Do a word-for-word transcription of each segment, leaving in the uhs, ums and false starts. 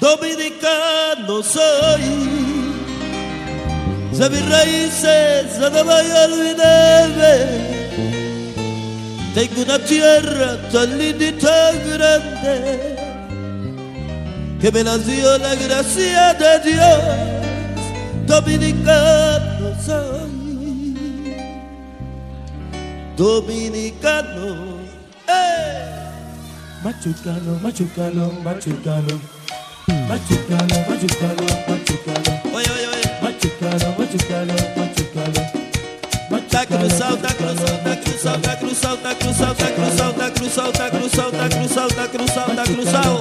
dominicano soy. De mis raíces no voy a olvidarme. Tengo una tierra tan linda y tan grande que me la dio la gracia de Dios. Dominicano soy, dominicano. ¡Eh! Machucalo, machucalo, machucalo, machucalo, machucalo, machucalo. Oye, oye, oye. Machucalo, machucalo, machucalo. Tá cruzado, tá cruzado, tá cruzado, tá cruzado, tá cruzado, tá cruzado, tá cruzado, tá cruzado, tá cruzado, tá cruzado, tá cruzado.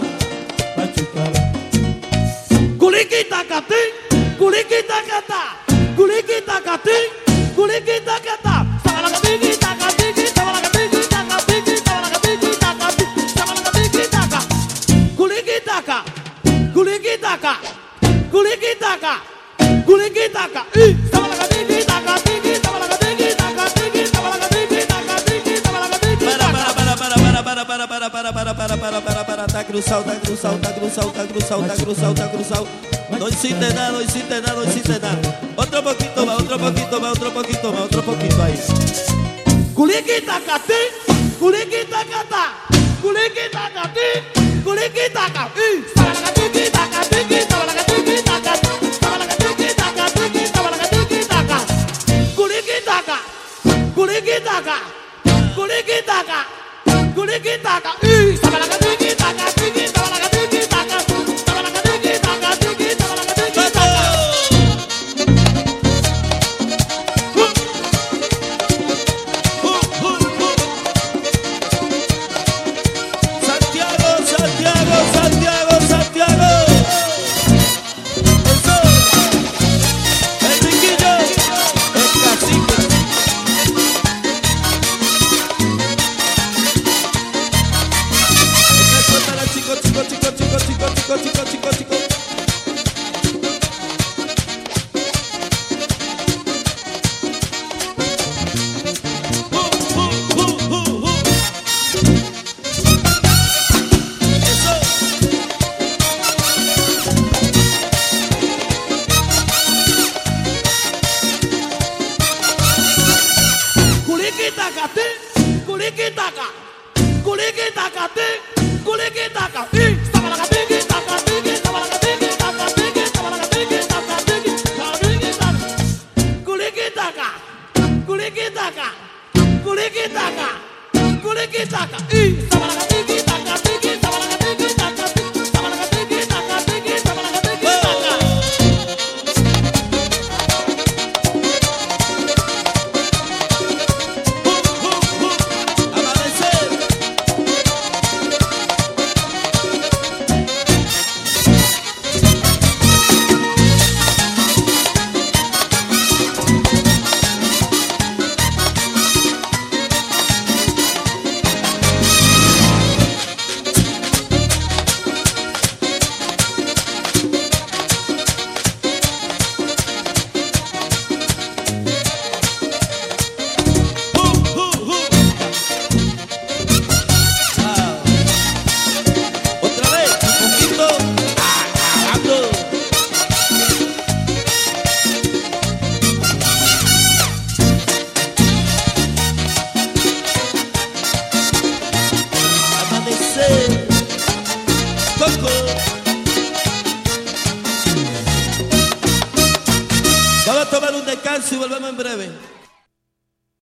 Machucalo. Culiquita catín, culiquita catá, culiquita catín, culiquita catá. Sabalacatiquita catiqui, sabalacatiquita catiqui, sabalacatiquita cati, sabalacatiquita ca. Culiquita ca, culiquita ca, culiquita ca, culiquita ca. Y sabalacatiquita catiqui, sabalacatiquita catiqui, sabalacatiquita catiqui, sabalacatiquita ca. Para, para, para, para, para, para, para, para, para, para, para, para, tá cruzado, tá cruzado, tá cruzado, tá cruzado, tá cruzado, tá cruzado. No hiciste nada, no hiciste nada, no hiciste nada. Otro poquito más, otro poquito más, otro poquito más, otro poquito ahí. Culiquita catín, culiquita catá, culiquita catín, culiquita ca. Y sabalacatiquita catiqui, sabalacatiquita cati, sabalacatiquita catiqui, sabalacatiquita ca. Culiquita ca, culiquita ca, culiquita ca, culiquita ca. Y sabalacatiquita catiqui, sabalacatiquita cati, sabalacatiquita catiqui, sabalacatiquita ca. Santiago, Santiago, Santiago, Santiago. Eso. Enriquillo, el cacique. Suéltala, chico, chico, chico, chico, chico, chico, chico, chico, chico. Uh, uh, uh, uh, uh. Eso. Culiquita catín, culiquita ca, culiquita catín, culiquita ca. Y sabalacatiquita catiqui, sabalacatiquita catiqui, sabalacatiquita catiqui, sabalacatiquita ca. Culiquita ca, culiquita ca, culiquita ca, culiquita ca. Y sabalacatiquita catiqui, sabalacatiquita catiqui, sabalacatiquita catiqui, sabalacatiquita ca. Amanecer. Uh, uh, uh. Ah. Otra vez, un poquito. Acabando. Amanecer. Coco. Vamos a tomar un descanso y volvemos en breve.